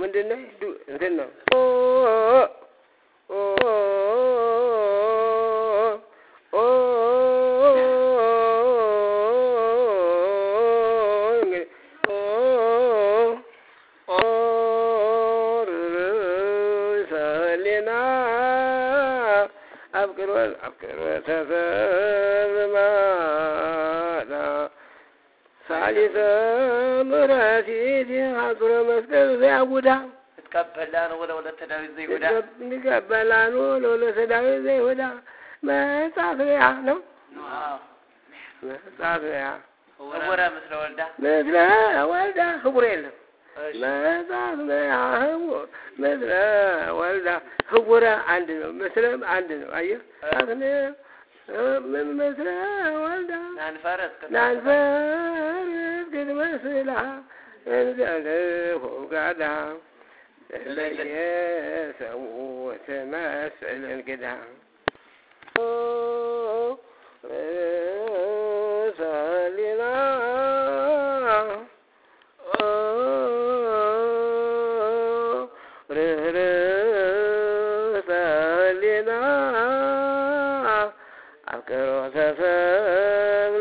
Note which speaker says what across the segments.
Speaker 1: ምንድነው እንትን ነው
Speaker 2: تقبلان ولا تداوي زي ودا
Speaker 1: تقبلان ولا تداوي زي ودا ما صافيا نو صافيا
Speaker 2: هورا مثل ولدا
Speaker 1: خبرين ما صافيا مثل ولدا خبرا عندنا مثلا عندنا ايوه من مثل ولدا
Speaker 2: نانفرس
Speaker 1: قد مثلها انزله قاعدة اللي سوت مسأل القدام سالنا سالنا أذكر تسبل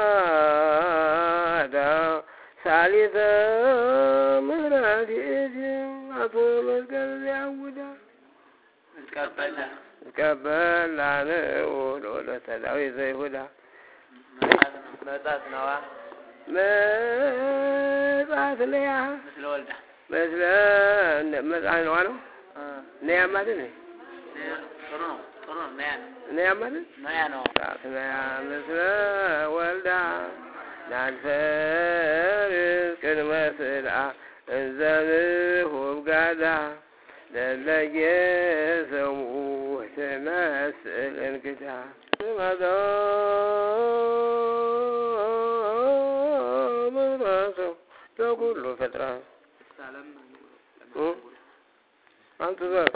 Speaker 1: ماذا ثالثا مرادي أطول القلب عودا تقبل على ولا تداوي زي هدا
Speaker 2: متاس نوا
Speaker 1: متاس ليا
Speaker 2: مثل ولدا
Speaker 1: مثل متاس نوا نيا مادني نيا مادن
Speaker 2: نيا نو
Speaker 1: مثل ولدا نالفرس كن مثلا انزله بقادا للي سموه تمثل انقدا ماذا مراسو تقول له فترة أنت ذا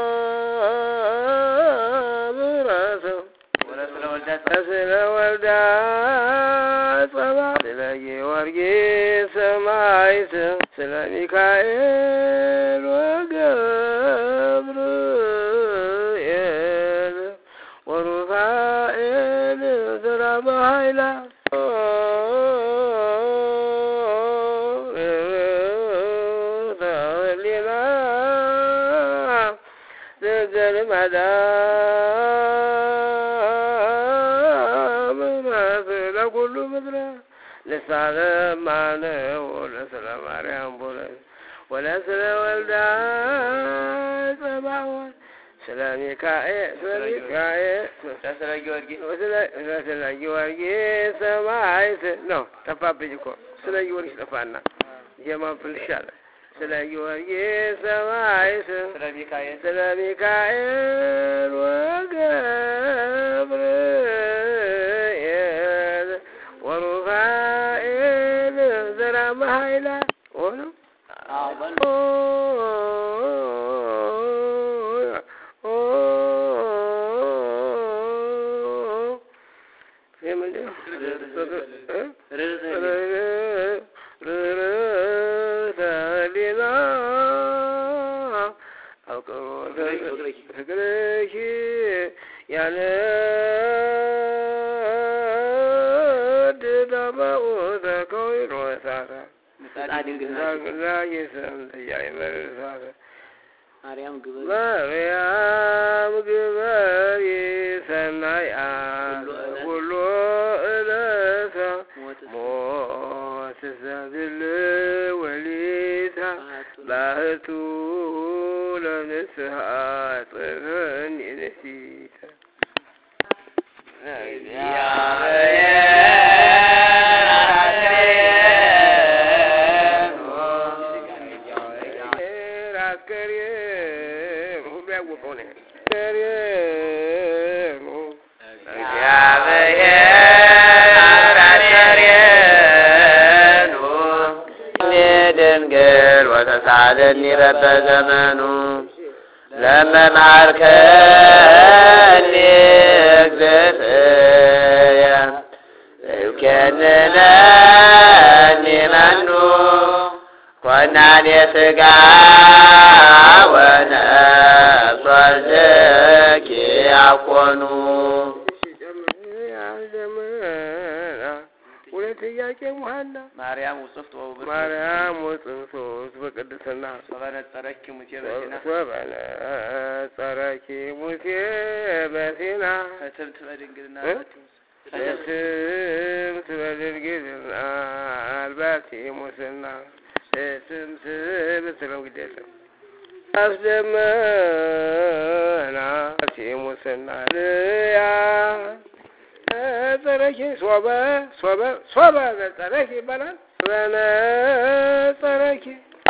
Speaker 1: مراسو أسل ولدا صبا للي ورقي سمايس سلا ميكائيل وقبريل ورفائيل ذرى مهيلا ذلنا ذكر مدام مثل كل مدرى لسان معنى ولسل مريم بولي ولسل ولدان سبعون سلامي كائن
Speaker 2: سلام جورجي
Speaker 1: سلام جورجي سماعي نو تفا بيجكو سلام جورجي تفانا جمع فلشال سلام جورجي سماعي سلام كائن وقبريل ورفائيل ذرى مهيلا ونو مريم قبر سنايا كل إلسا موت سبيل وليتا باهتو لنسها طفن نسيتا
Speaker 3: وتساعدني رب زمانه لما معركني اكذفيا يكننني منه كنا لسقا ወነሶልኪ ያኮኑ
Speaker 1: ጥያቄ ሙሐና
Speaker 2: ማርያም ውጽፍት ወውብር
Speaker 1: ማርያም ወጽንሶ በቅድስና
Speaker 2: ሰበነጠረኪ ሙሴ በሲና
Speaker 1: ሰበነጠረኪ ሙሴ በሲና
Speaker 2: ህትምት በድንግልና
Speaker 1: ህትምት በድንግልና አልባቲ ሙስና ህትምት ብትለው ግዴታ አስደመና ሙስና ልያ ጸረኪ ሶበ ጸረኪ ይባላል። ጸረኪ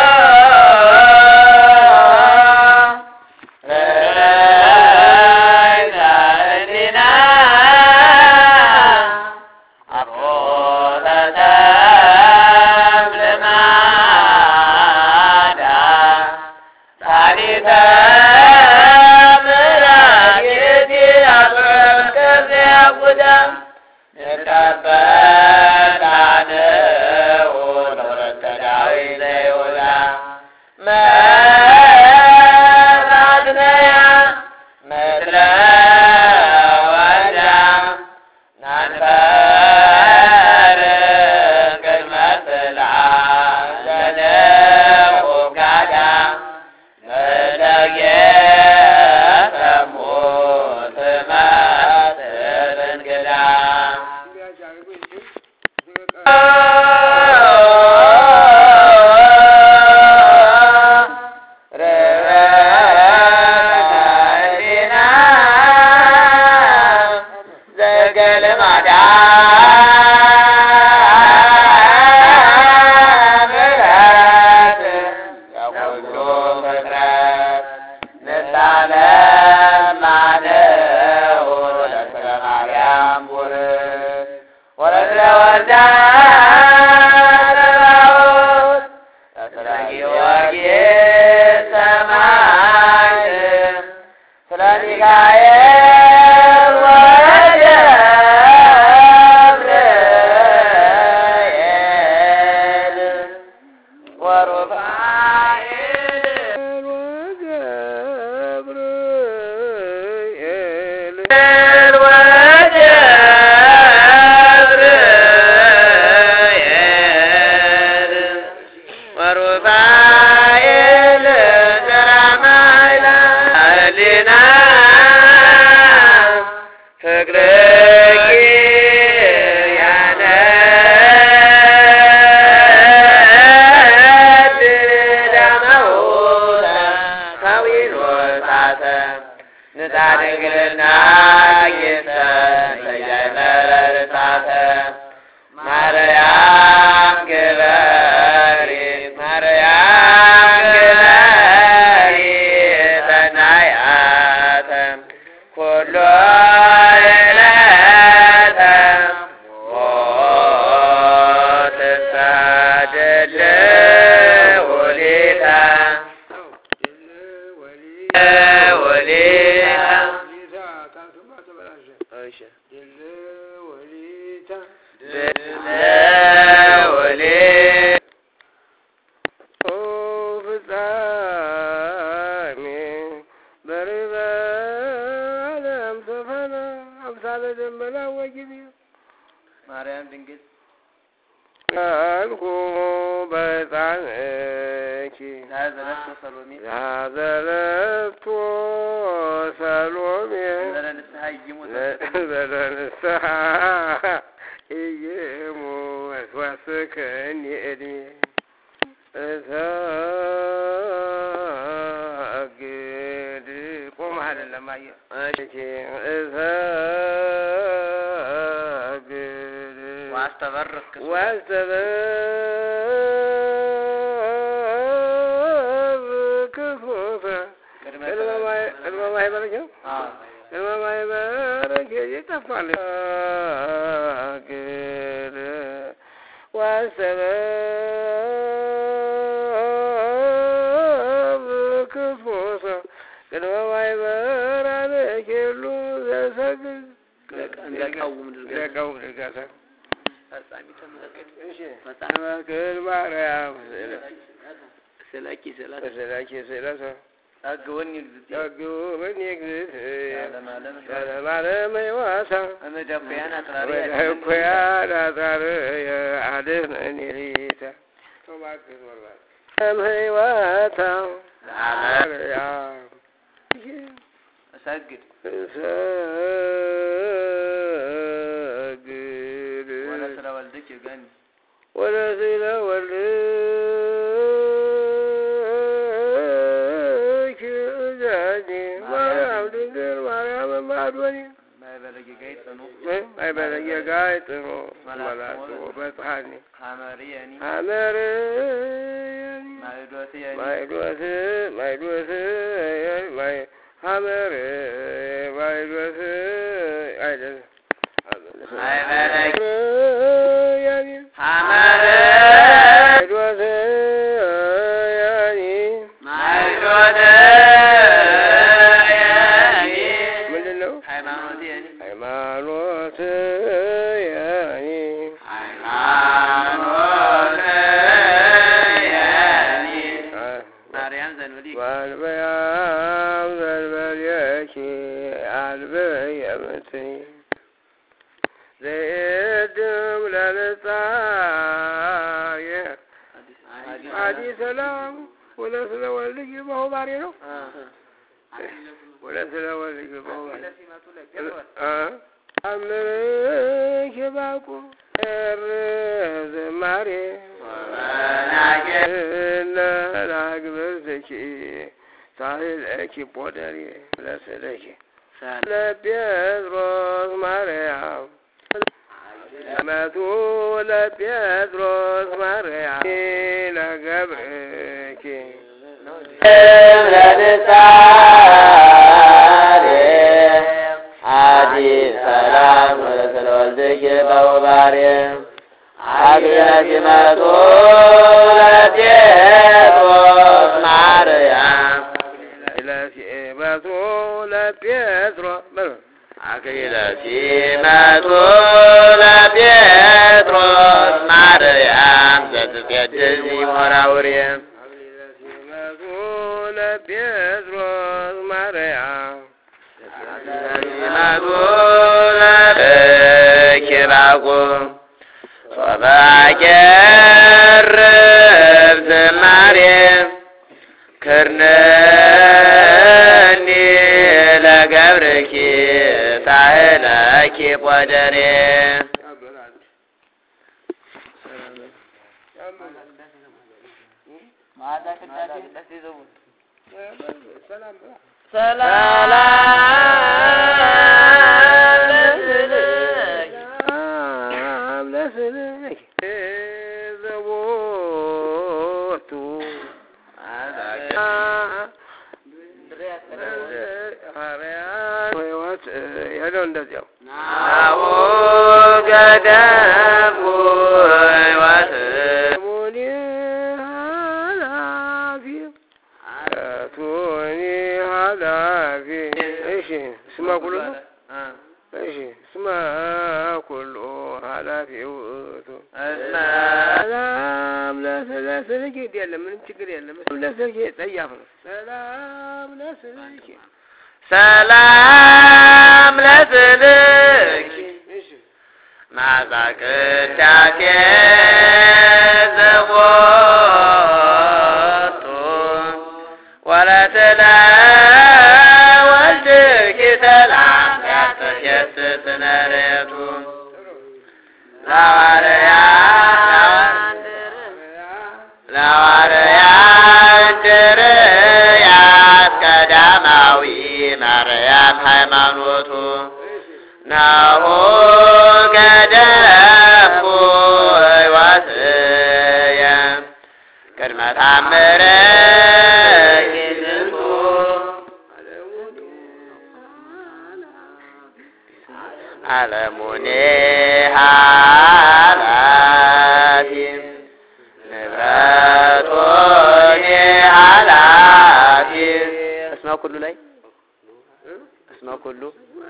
Speaker 2: ማርያም ድንግል
Speaker 1: አልኩ በጻንኪ
Speaker 2: ዛዘለቶ ሰሎሜ
Speaker 1: ዛዘለቶ ሰሎሜ
Speaker 2: ዘረንስሐ ይሙት
Speaker 1: ዘረንስሐ ይሙት ወስከኒ እድሜ እሰግድ ቆም አይደለም አየህ እሺ
Speaker 2: واستبرك
Speaker 1: فوفا كلمة ما يبارك كلمة ما يبارك يتفعل واستبرك فوفا كلمة ما يبارك يلو زسجد لقوم لقاسا
Speaker 2: ፈጻሚ ተመለከት
Speaker 1: እሺ ፈጻሚ ማርያም
Speaker 2: ሰላኪ ሰላሳ አገወን ይግዝት
Speaker 1: ያገወን ይግዝት
Speaker 2: ሰላም
Speaker 1: ዓለም ሕይወታ
Speaker 2: አመዳፈያን አጥራሪ
Speaker 1: አመዳፈያን አጥራሪ አድነን ሊታ ተባክር ወርባል ሕይወታ ያ
Speaker 2: ሰግድ ወላ ስለወልድክ ይገን
Speaker 1: ወላ ስለወልድክ ይገን ማርያም ድንግል ማርያም ማዶኒ ማይበለጌ ጋይጥኑ መላጡ በጽሐኒ
Speaker 2: ሐመሪያኒ
Speaker 1: ማይዶት ሐመር ማይዶት አይደል
Speaker 3: ማይበለጌ
Speaker 1: ያኒ
Speaker 3: ሐመር
Speaker 1: ማይዶት ያኒ
Speaker 3: ማይዶት ያኒ
Speaker 1: ምንድነው?
Speaker 2: ሃይማኖት ያኒ
Speaker 1: ሃይማኖት ያኒ
Speaker 3: ሃይማኖት ያኒ
Speaker 2: ማርያም ዘንበሊ
Speaker 1: ማርያም ዘንበልኪ አልበየምትኒ ዘይድም ለልጻየ አዲስ ሰላም ወለ ስለወልድኪ በሁባሬ ነው ወለ ስለወልድኪ በሁባሬ አምርኪ ባቁ ዝማሬ ናግብርትኪ ሳህለኪ ጶደሬ ለስለኪ ለጴጥሮስ ማርያም መቱ ለጴጥሮስ ማርያም ለገብርኪ
Speaker 3: ለንሳሌ አዲስ ሰላም ወለ ስለወልድኪ በሁባሬ አግነ ሲመቱ ለጴጥሮስ ማርያም
Speaker 1: ለሲመቱ ለጴጥሮስ
Speaker 3: አክሊለ ሲመቱ ለጴጥሮስ ማርያም ዘትቀድስ ሞራውሬ
Speaker 1: ሲመቱ ለጴጥሮስ ማርያም
Speaker 3: ሲመቱ ለኪራቁ ሶባቄርብ ዝማሬ ክርነኒ ለገብርኪ ሳህለኪ ጶደሬ
Speaker 1: ሰላም ለስልክ ዘቦቱ ሕይወት ያለው እንደዚያው
Speaker 3: ናሁ ገደምኩ ሕይወት
Speaker 1: ሙኒ ኃላፊ ቱኒ ኃላፊ እሺ ስማ ኩሉ እሺ ስማ ኩሉ ኃላፊ ውእቱ ሰላም ለስልክ የለም ምንም ችግር የለም ለስልክ ጠያፍ ነው ሰላም ለስልክ
Speaker 3: ሰላም ለስልኪ ማዛቅዳሴ ዘቦቱ ወለስለ ወልድኪ ሰላም ያተሸስት ነሬቱ ለዋርያን ድርያት ቀዳማዊ ማርያም ሃይማኖቱ ናሁ ገደምኩ ሕይወትየ ቅድመ ታምረኪ ዝንቱ ዓለሙኒ ኃላፊ ንብረቱኒ ኃላፊ እስመ ኩሉ ላይ እስመ ኩሉ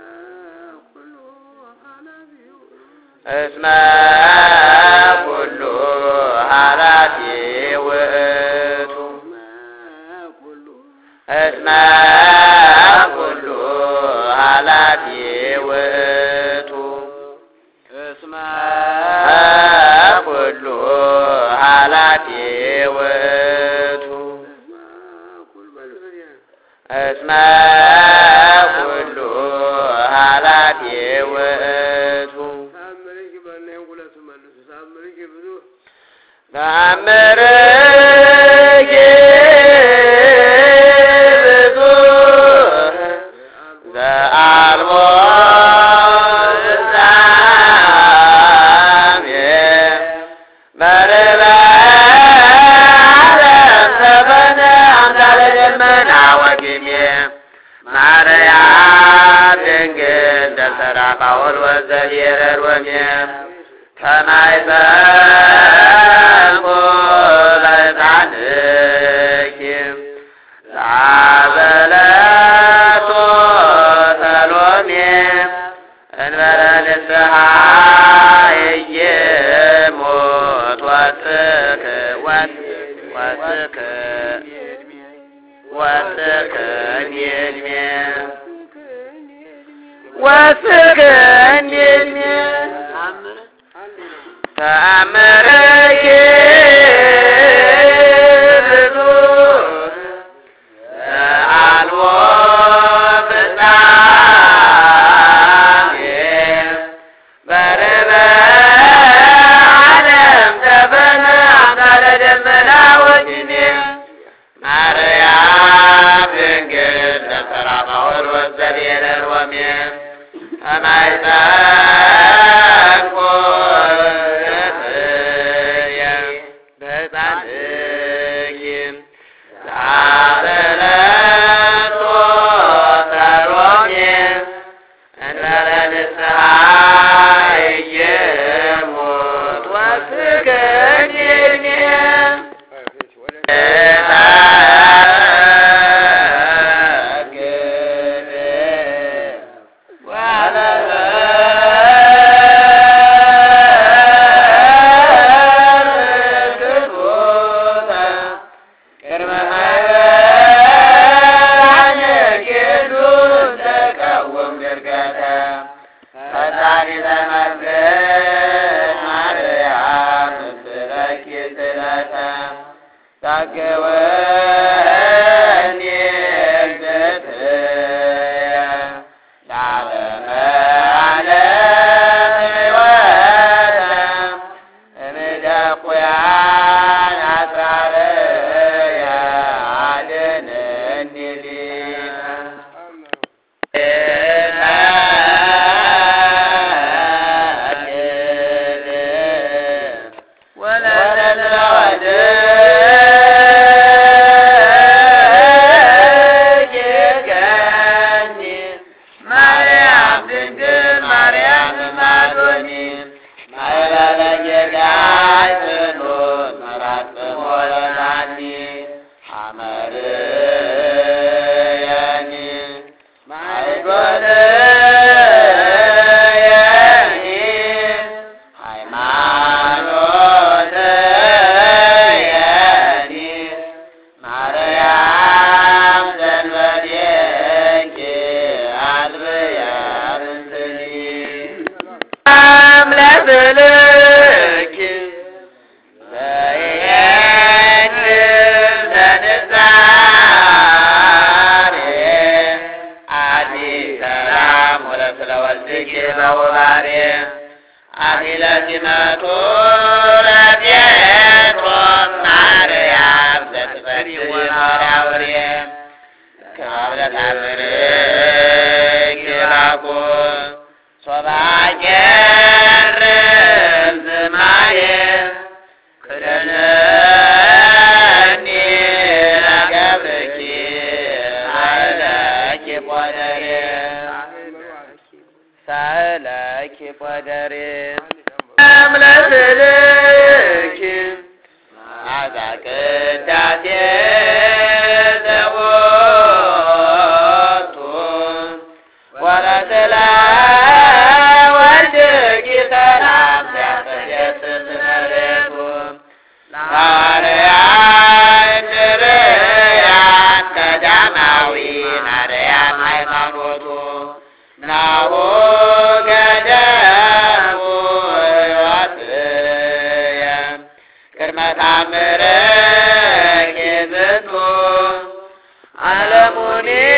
Speaker 3: እስመ ኩሉ ኃላፊ ውእቱ እስመ ኩሉ ኃላፊ ውእቱ
Speaker 2: እስመ
Speaker 3: ኩሉ ኃላፊ ውእቱ እስመ ኩሉ ኃላፊ ውእቱ ተአምርኪ ብዙ ዘአልቦ ፍጻሜ በርበ ዓለም ዘበነ አምሳለ ደመና ወግሜ ማርያም ድንግል ደብተራ ጳውሎስ ዘብሔረ ሮሜ ተማይፀንኩ ለሕፃንኪ ዛበለቶ ሰሎሜ እንበለ ንስሐ ኢይሞት ወስክኒ ዕድሜ ተአምርኪ ብዙ ዘአልቦ ፍጻሜ በርበ ዓለም ዘበነ አምሳለ ደመና ወግሜ ማርያም ድንግል ደብተራ ጳውሎስ ዘብሔረ ሮሜ ተማይፀንኩ በሕፃንኪ ዛበለቶ ሰሎሜ እንበለ ንስሐ ኢይሞት ወስክኒ ዕድሜ ታገወኒ እግዝእትየ ለዓለመ ዓለም ሕይወተ እምደኩያን አስራርየ አድኅነኒ Dama ታምረኪ ዝንቱ ዓለሙኒ